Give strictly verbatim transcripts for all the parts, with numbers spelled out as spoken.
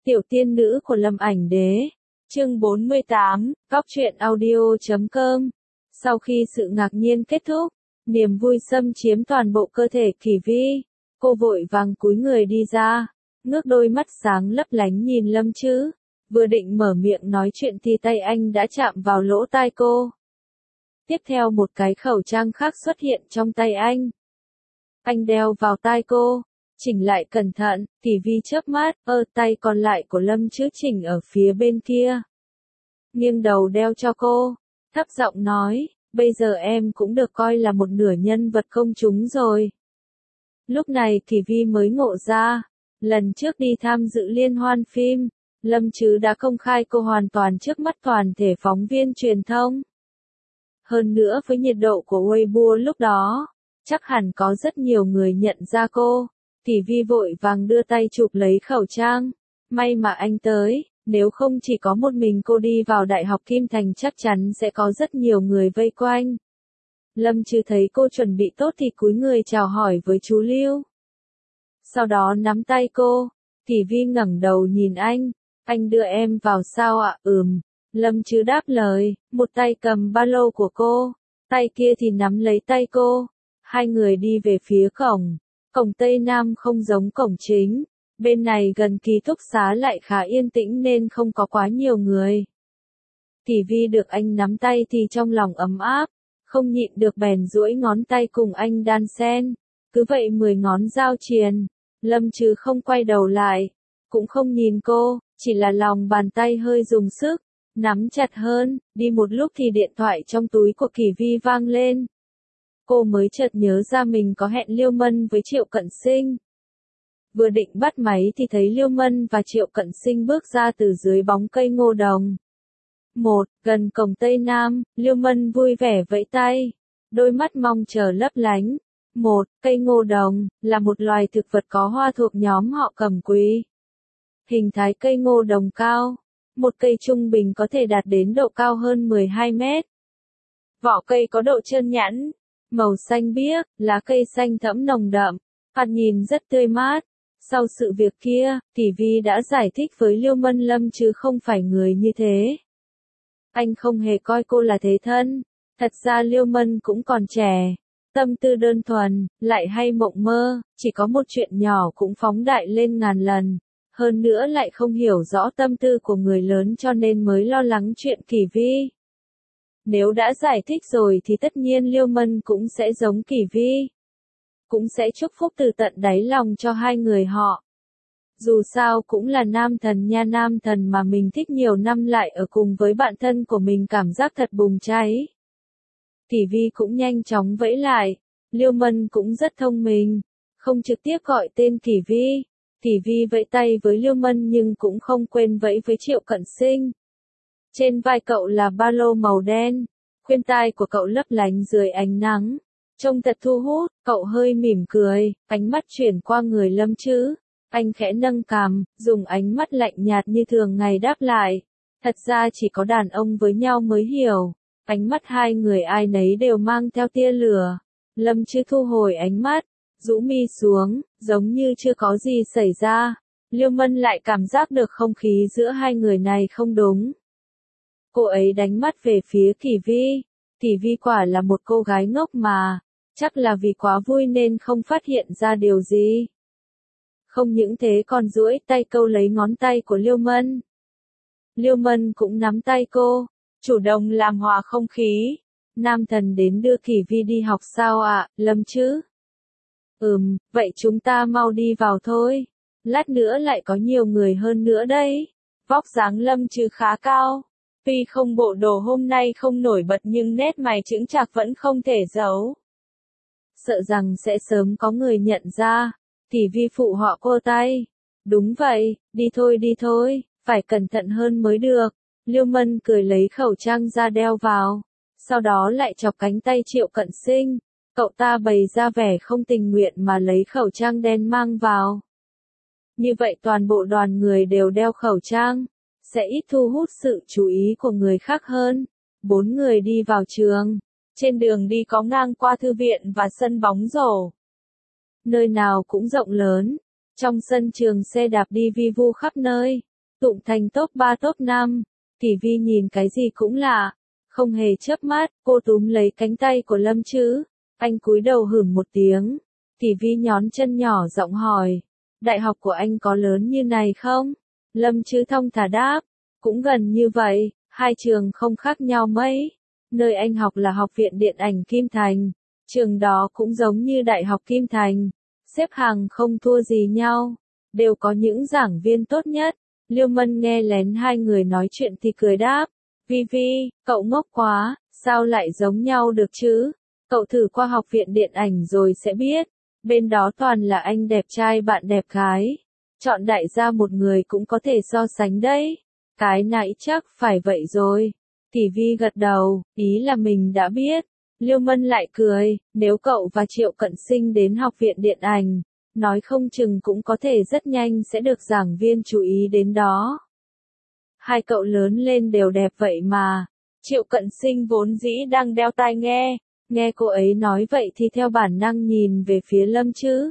Tiểu tiên nữ của Lâm Ảnh Đế. Chương bốn mươi tám, Cóc truyện audio chấm com. Sau khi sự ngạc nhiên kết thúc, niềm vui xâm chiếm toàn bộ cơ thể Kỳ Vi. Cô vội vàng cúi người đi ra, ngước đôi mắt sáng lấp lánh nhìn Lâm Trứ. Vừa định mở miệng nói chuyện thì tay anh đã chạm vào lỗ tai cô. Tiếp theo một cái khẩu trang khác xuất hiện trong tay anh. Anh đeo vào tai cô, chỉnh lại cẩn thận, Kỳ Vi chớp mắt, ơ tay còn lại của Lâm Trứ chỉnh ở phía bên kia. Nghiêng đầu đeo cho cô, thấp giọng nói, bây giờ em cũng được coi là một nửa nhân vật công chúng rồi. Lúc này Kỳ Vi mới ngộ ra, lần trước đi tham dự liên hoan phim, Lâm Trứ đã công khai cô hoàn toàn trước mắt toàn thể phóng viên truyền thông. Hơn nữa với nhiệt độ của Weibo lúc đó, chắc hẳn có rất nhiều người nhận ra cô. Kỳ Vi vội vàng đưa tay chụp lấy khẩu trang. May mà anh tới, nếu không chỉ có một mình cô đi vào Đại học Kim Thành chắc chắn sẽ có rất nhiều người vây quanh. Lâm Trứ thấy cô chuẩn bị tốt thì cúi người chào hỏi với chú Lưu. Sau đó nắm tay cô, Kỳ Vi ngẩng đầu nhìn anh, anh đưa em vào sao ạ? Ừm. Lâm Trứ đáp lời, một tay cầm ba lô của cô, tay kia thì nắm lấy tay cô. Hai người đi về phía cổng. Cổng Tây Nam không giống cổng chính, bên này gần ký túc xá lại khá yên tĩnh nên không có quá nhiều người. Kỳ Vi được anh nắm tay thì trong lòng ấm áp, không nhịn được bèn duỗi ngón tay cùng anh đan xen, cứ vậy mười ngón giao triền. Lâm Trứ không quay đầu lại, cũng không nhìn cô, chỉ là lòng bàn tay hơi dùng sức, nắm chặt hơn, đi một lúc thì điện thoại trong túi của Kỳ Vi vang lên. Cô mới chợt nhớ ra mình có hẹn Liêu Mân với Triệu Cận Sinh. Vừa định bắt máy thì thấy Liêu Mân và Triệu Cận Sinh bước ra từ dưới bóng cây ngô đồng. Một, gần cổng Tây Nam, Liêu Mân vui vẻ vẫy tay, đôi mắt mong chờ lấp lánh. Một, cây ngô đồng, là một loài thực vật có hoa thuộc nhóm họ Cẩm Quý. Hình thái cây ngô đồng cao, một cây trung bình có thể đạt đến độ cao hơn mười hai mét. Vỏ cây có độ trơn nhẵn, màu xanh biếc, lá cây xanh thẫm nồng đậm, thoạt nhìn rất tươi mát. Sau sự việc kia, Kỳ Vi đã giải thích với Liêu Mân Lâm chứ không phải người như thế. Anh không hề coi cô là thế thân, thật ra Liêu Mân cũng còn trẻ, tâm tư đơn thuần, lại hay mộng mơ, chỉ có một chuyện nhỏ cũng phóng đại lên ngàn lần. Hơn nữa lại không hiểu rõ tâm tư của người lớn cho nên mới lo lắng chuyện Kỳ Vi. Nếu đã giải thích rồi thì tất nhiên Liêu Mân cũng sẽ giống Kỳ Vi. Cũng sẽ chúc phúc từ tận đáy lòng cho hai người họ. Dù sao cũng là nam thần nha, nam thần mà mình thích nhiều năm lại ở cùng với bạn thân của mình cảm giác thật bùng cháy. Kỳ Vi cũng nhanh chóng vẫy lại. Liêu Mân cũng rất thông minh, không trực tiếp gọi tên Kỳ Vi. Kỳ Vi vẫy tay với Liêu Mân nhưng cũng không quên vẫy với Triệu Cận Sinh. Trên vai cậu là ba lô màu đen, khuyên tai của cậu lấp lánh dưới ánh nắng, trông thật thu hút. Cậu hơi mỉm cười, ánh mắt chuyển qua người Lâm Trứ, anh khẽ nâng cằm, dùng ánh mắt lạnh nhạt như thường ngày đáp lại. Thật ra chỉ có đàn ông với nhau mới hiểu, ánh mắt hai người ai nấy đều mang theo tia lửa. Lâm Trứ thu hồi ánh mắt, rũ mi xuống, giống như chưa có gì xảy ra. Liêu Mân lại cảm giác được không khí giữa hai người này không đúng. Cô ấy đánh mắt về phía Kỳ Vi. Kỳ Vi quả là một cô gái ngốc mà, chắc là vì quá vui nên không phát hiện ra điều gì. Không những thế còn duỗi tay câu lấy ngón tay của Liêu Mân. Liêu Mân cũng nắm tay cô, chủ động làm hòa không khí. Nam thần đến đưa Kỳ Vi đi học sao ạ, à, Lâm Trứ? Ừm, vậy chúng ta mau đi vào thôi. Lát nữa lại có nhiều người hơn nữa đấy. Vóc dáng Lâm Trứ khá cao. Tuy không bộ đồ hôm nay không nổi bật nhưng nét mày chững chạc vẫn không thể giấu. Sợ rằng sẽ sớm có người nhận ra. Kỳ Vi phụ họ cô tay. Đúng vậy, đi thôi đi thôi, phải cẩn thận hơn mới được. Liêu Mân cười lấy khẩu trang ra đeo vào. Sau đó lại chọc cánh tay Triệu Cận Sinh. Cậu ta bày ra vẻ không tình nguyện mà lấy khẩu trang đen mang vào. Như vậy toàn bộ đoàn người đều đeo khẩu trang, sẽ ít thu hút sự chú ý của người khác hơn. Bốn người đi vào trường. Trên đường đi có ngang qua thư viện và sân bóng rổ. Nơi nào cũng rộng lớn. Trong sân trường xe đạp đi vi vu khắp nơi. tụng thành top ba top năm. Tỷ Vi nhìn cái gì cũng lạ, không hề chớp mắt, cô túm lấy cánh tay của Lâm Trứ. Anh cúi đầu hửng một tiếng. Tỷ Vi nhón chân nhỏ giọng hỏi, đại học của anh có lớn như này không? Lâm Trứ thong thả đáp, cũng gần như vậy, hai trường không khác nhau mấy. Nơi anh học là Học viện Điện ảnh Kim Thành, trường đó cũng giống như Đại học Kim Thành, xếp hàng không thua gì nhau, đều có những giảng viên tốt nhất. Liêu Mân nghe lén hai người nói chuyện thì cười đáp, Vi Vi, cậu ngốc quá, sao lại giống nhau được chứ? Cậu thử qua Học viện Điện ảnh rồi sẽ biết, bên đó toàn là anh đẹp trai bạn đẹp gái, chọn đại gia một người cũng có thể so sánh đấy. Cái nãy chắc phải vậy rồi. Tỷ Vi gật đầu, ý là mình đã biết. Liêu Mân lại cười, nếu cậu và Triệu Cận Sinh đến Học viện Điện ảnh, nói không chừng cũng có thể rất nhanh sẽ được giảng viên chú ý đến đó. Hai cậu lớn lên đều đẹp vậy mà. Triệu Cận Sinh vốn dĩ đang đeo tai nghe, nghe cô ấy nói vậy thì theo bản năng nhìn về phía Lâm Trứ.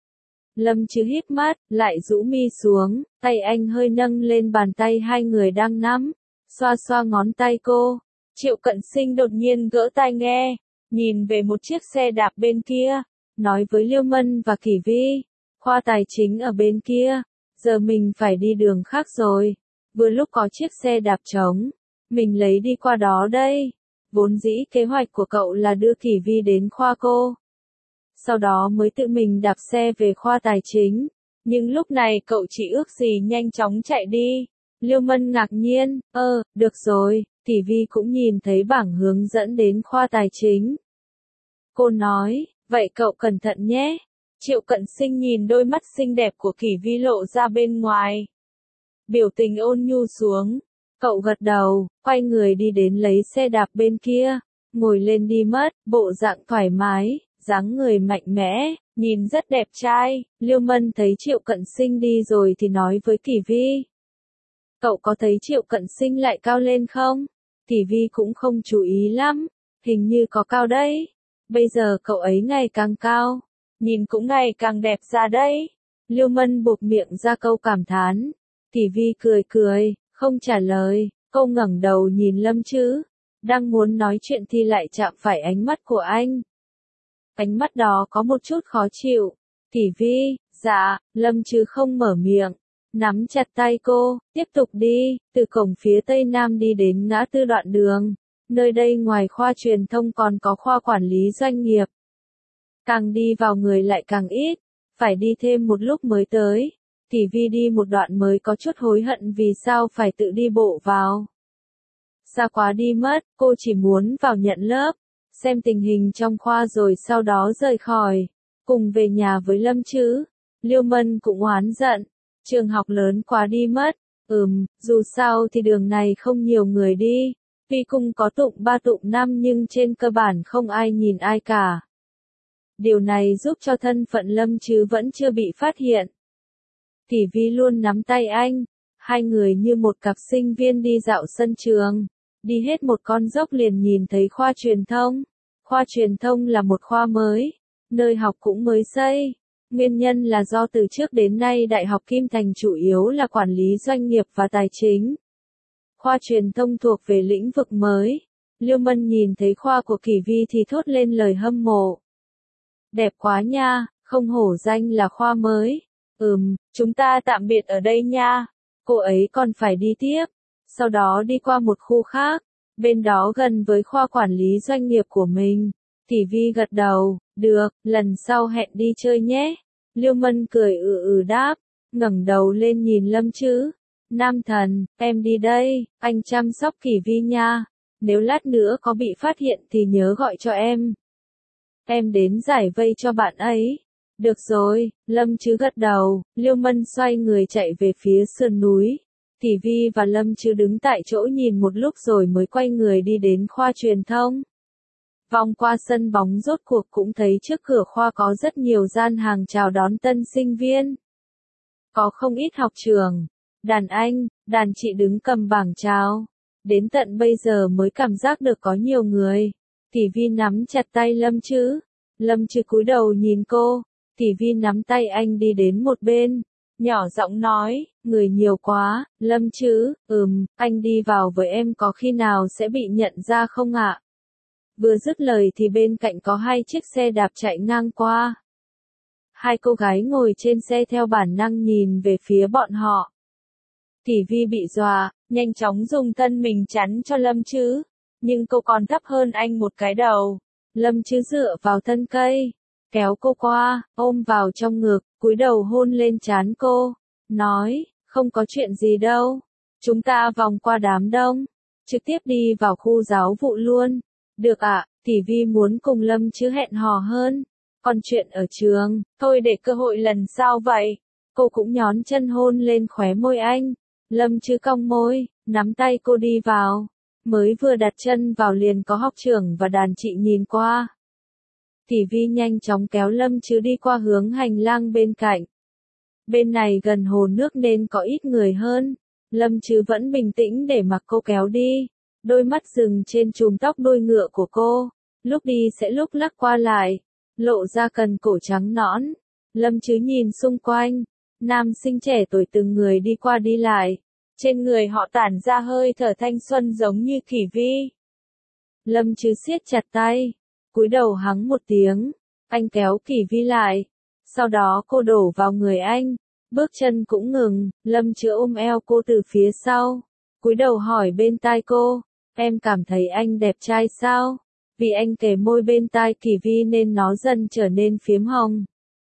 Lâm Trứ híp mắt, lại rũ mi xuống, tay anh hơi nâng lên bàn tay hai người đang nắm, xoa xoa ngón tay cô. Triệu Cận Sinh đột nhiên gỡ tai nghe, nhìn về một chiếc xe đạp bên kia, nói với Liêu Mân và Kỷ Vi, khoa tài chính ở bên kia, giờ mình phải đi đường khác rồi, vừa lúc có chiếc xe đạp trống, mình lấy đi qua đó đây. Vốn dĩ kế hoạch của cậu là đưa Kỷ Vi đến khoa cô, sau đó mới tự mình đạp xe về khoa tài chính, nhưng lúc này cậu chỉ ước gì nhanh chóng chạy đi. Liêu Mân ngạc nhiên, ơ, được rồi, Tỷ Vi cũng nhìn thấy bảng hướng dẫn đến khoa tài chính. Cô nói, vậy cậu cẩn thận nhé. Triệu Cận Sinh nhìn đôi mắt xinh đẹp của Kỷ Vi lộ ra bên ngoài. Biểu tình ôn nhu xuống, cậu gật đầu, quay người đi đến lấy xe đạp bên kia, ngồi lên đi mất, bộ dạng thoải mái, dáng người mạnh mẽ, nhìn rất đẹp trai. Liêu Mân thấy Triệu Cận Sinh đi rồi thì nói với Kỷ Vi, cậu có thấy Triệu Cận Sinh lại cao lên không? Kỷ Vi cũng không chú ý lắm, hình như có cao đấy. Bây giờ cậu ấy ngày càng cao, nhìn cũng ngày càng đẹp ra đấy. Liêu Mân buộc miệng ra câu cảm thán. Kỷ Vi cười cười, không trả lời, cô ngẩng đầu nhìn Lâm Trứ, đang muốn nói chuyện thì lại chạm phải ánh mắt của anh. Ánh mắt đó có một chút khó chịu. Kỷ Vi, dạ, Lâm Trứ không mở miệng, nắm chặt tay cô, tiếp tục đi, từ cổng phía tây nam đi đến ngã tư đoạn đường. Nơi đây ngoài khoa truyền thông còn có khoa quản lý doanh nghiệp. Càng đi vào người lại càng ít, phải đi thêm một lúc mới tới. Kỷ Vi đi một đoạn mới có chút hối hận vì sao phải tự đi bộ vào. Xa quá đi mất, cô chỉ muốn vào nhận lớp, xem tình hình trong khoa rồi sau đó rời khỏi, cùng về nhà với Lâm Trứ. Liêu Mân cũng oán giận, trường học lớn quá đi mất, ừm, dù sao thì đường này không nhiều người đi, tuy cùng có tụng ba tụng năm nhưng trên cơ bản không ai nhìn ai cả. Điều này giúp cho thân phận Lâm Trứ vẫn chưa bị phát hiện. Kỷ Vi luôn nắm tay anh, hai người như một cặp sinh viên đi dạo sân trường, đi hết một con dốc liền nhìn thấy khoa truyền thông. Khoa truyền thông là một khoa mới, nơi học cũng mới xây. Nguyên nhân là do từ trước đến nay Đại học Kim Thành chủ yếu là quản lý doanh nghiệp và tài chính. Khoa truyền thông thuộc về lĩnh vực mới. Liêu Mân nhìn thấy khoa của Kỷ Vi thì thốt lên lời hâm mộ. Đẹp quá nha, không hổ danh là khoa mới. Ừm, chúng ta tạm biệt ở đây nha. Cô ấy còn phải đi tiếp, sau đó đi qua một khu khác, bên đó gần với khoa quản lý doanh nghiệp của mình. Kỷ Vi gật đầu, được, lần sau hẹn đi chơi nhé. Liêu Mân cười ừ ừ đáp, ngẩng đầu lên nhìn Lâm Trứ. Nam thần, em đi đây, anh chăm sóc Kỷ Vi nha. Nếu lát nữa có bị phát hiện thì nhớ gọi cho em. Em đến giải vây cho bạn ấy. Được rồi, Lâm Trứ gật đầu, Liêu Mân xoay người chạy về phía sườn núi. Kỷ Vi và Lâm Trứ đứng tại chỗ nhìn một lúc rồi mới quay người đi đến khoa truyền thông. Vòng qua sân bóng rốt cuộc cũng thấy trước cửa khoa có rất nhiều gian hàng chào đón tân sinh viên. Có không ít học trường, đàn anh, đàn chị đứng cầm bảng chào. Đến tận bây giờ mới cảm giác được có nhiều người. Kỷ Vi nắm chặt tay Lâm Trứ. Lâm Trứ cúi đầu nhìn cô. Kỷ Vi nắm tay anh đi đến một bên. nhỏ giọng nói, người nhiều quá, Lâm Trứ, ừm, anh đi vào với em có khi nào sẽ bị nhận ra không ạ? Vừa dứt lời thì bên cạnh có hai chiếc xe đạp chạy ngang qua. Hai cô gái ngồi trên xe theo bản năng nhìn về phía bọn họ. Kỷ Vi bị dọa, nhanh chóng dùng thân mình chắn cho Lâm Trứ, nhưng cô còn thấp hơn anh một cái đầu. Lâm Trứ dựa vào thân cây, kéo cô qua, ôm vào trong ngực, cúi đầu hôn lên trán cô, nói, không có chuyện gì đâu, chúng ta vòng qua đám đông, trực tiếp đi vào khu giáo vụ luôn. Được ạ, à, Kỷ Vi muốn cùng Lâm Trứ hẹn hò hơn, còn chuyện ở trường, thôi để cơ hội lần sau vậy. Cô cũng nhón chân hôn lên khóe môi anh. Lâm Trứ cong môi, nắm tay cô đi vào. Mới vừa đặt chân vào liền có học trưởng và đàn chị nhìn qua. Kỷ Vi nhanh chóng kéo Lâm Trứ đi qua hướng hành lang bên cạnh. Bên này gần hồ nước nên có ít người hơn. Lâm Trứ vẫn bình tĩnh để mặc cô kéo đi. Đôi mắt dừng trên chùm tóc đuôi ngựa của cô. Lúc đi sẽ lúc lắc qua lại. Lộ ra cần cổ trắng nõn. Lâm Trứ nhìn xung quanh. Nam sinh trẻ tuổi từng người đi qua đi lại. Trên người họ tản ra hơi thở thanh xuân giống như Kỷ Vi. Lâm Trứ siết chặt tay. Cúi đầu hắng một tiếng. Anh kéo Kỷ Vi lại. Sau đó cô đổ vào người anh. Bước chân cũng ngừng. Lâm Trứ ôm eo cô từ phía sau. Cúi đầu hỏi bên tai cô. Em cảm thấy anh đẹp trai sao? Vì anh kề môi bên tai Kỷ Vi nên nó dần trở nên phiếm hồng.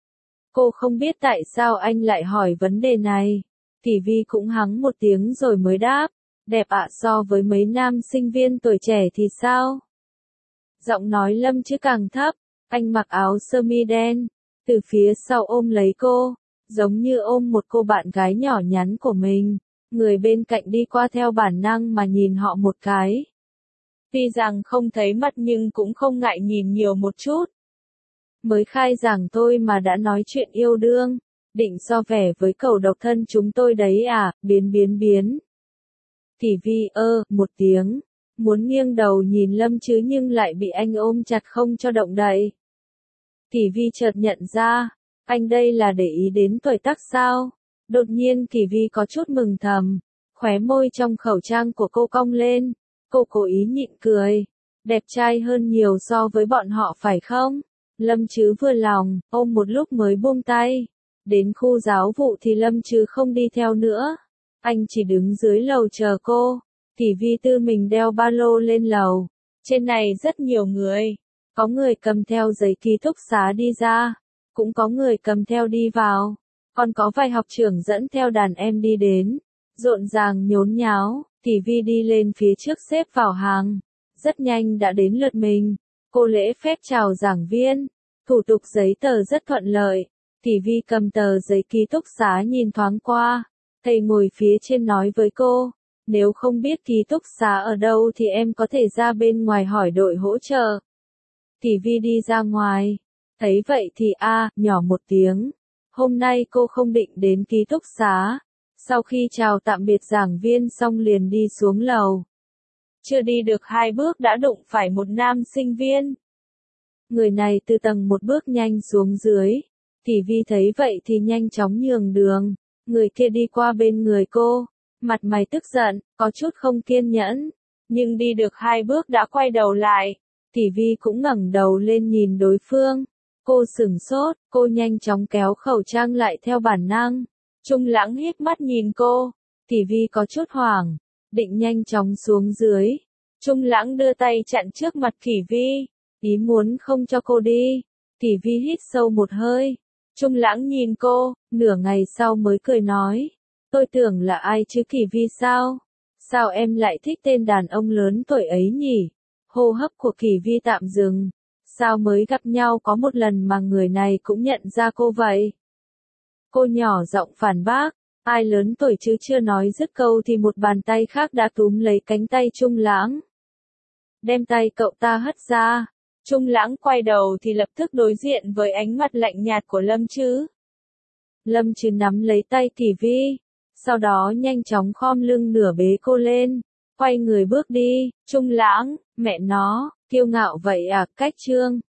Cô không biết tại sao anh lại hỏi vấn đề này. Kỷ Vi cũng hắng một tiếng rồi mới đáp. Đẹp ạ, so với mấy nam sinh viên tuổi trẻ thì sao? Giọng nói Lâm Trứ càng thấp. Anh mặc áo sơ mi đen. Từ phía sau ôm lấy cô. Giống như ôm một cô bạn gái nhỏ nhắn của mình. Người bên cạnh đi qua theo bản năng mà nhìn họ một cái. Tuy rằng không thấy mặt nhưng cũng không ngại nhìn nhiều một chút. Mới khai giảng tôi mà đã nói chuyện yêu đương. Định so vẻ với cậu độc thân chúng tôi đấy à, biến biến biến. Kỷ Vi ơ, một tiếng. Muốn nghiêng đầu nhìn Lâm Trứ nhưng lại bị anh ôm chặt không cho động đậy. Kỷ Vi chợt nhận ra, anh đây là để ý đến tuổi tác sao? Đột nhiên Kỷ Vi có chút mừng thầm. Khóe môi trong khẩu trang của cô cong lên. Cô cố ý nhịn cười. Đẹp trai hơn nhiều so với bọn họ phải không? Lâm Trứ vừa lòng, ôm một lúc mới buông tay. Đến khu giáo vụ thì Lâm Trứ không đi theo nữa. Anh chỉ đứng dưới lầu chờ cô. Kỷ Vi tư mình đeo ba lô lên lầu. Trên này rất nhiều người. Có người cầm theo giấy ký túc xá đi ra. Cũng có người cầm theo đi vào. Còn có vài học trưởng dẫn theo đàn em đi đến. Rộn ràng nhốn nháo. Kỷ Vi đi lên phía trước xếp vào hàng. Rất nhanh đã đến lượt mình. Cô lễ phép chào giảng viên. Thủ tục giấy tờ rất thuận lợi. Kỷ Vi cầm tờ giấy ký túc xá nhìn thoáng qua. Thầy ngồi phía trên nói với cô. Nếu không biết ký túc xá ở đâu thì em có thể ra bên ngoài hỏi đội hỗ trợ. Kỷ Vi đi ra ngoài. Thấy vậy thì a à, nhỏ một tiếng. Hôm nay cô không định đến ký túc xá. Sau khi chào tạm biệt giảng viên xong liền đi xuống lầu. Chưa đi được hai bước đã đụng phải một nam sinh viên. Người này từ tầng một bước nhanh xuống dưới. Kỷ Vi thấy vậy thì nhanh chóng nhường đường. Người kia đi qua bên người cô. Mặt mày tức giận, có chút không kiên nhẫn. Nhưng đi được hai bước đã quay đầu lại. Kỷ Vi cũng ngẩng đầu lên nhìn đối phương. Cô sửng sốt, cô nhanh chóng kéo khẩu trang lại theo bản năng. Trung Lãng híp mắt nhìn cô. Kỷ Vi có chút hoảng. Định nhanh chóng xuống dưới. Trung Lãng đưa tay chặn trước mặt Kỷ Vi. Ý muốn không cho cô đi. Kỷ Vi hít sâu một hơi. Trung Lãng nhìn cô, nửa ngày sau mới cười nói. Tôi tưởng là ai chứ Kỷ Vi sao? Sao em lại thích tên đàn ông lớn tuổi ấy nhỉ? Hô hấp của Kỷ Vi tạm dừng. Sao mới gặp nhau có một lần mà người này cũng nhận ra cô vậy? Cô nhỏ giọng phản bác. Ai lớn tuổi chứ chưa nói dứt câu thì một bàn tay khác đã túm lấy cánh tay Trung Lãng. Đem tay cậu ta hất ra. Trung Lãng quay đầu thì lập tức đối diện với ánh mặt lạnh nhạt của Lâm Trứ. Lâm Trứ nắm lấy tay Kỷ Vi. Sau đó nhanh chóng khom lưng nửa bế cô lên. Quay người bước đi. Trung Lãng, mẹ nó, kiêu ngạo vậy à, cách trương.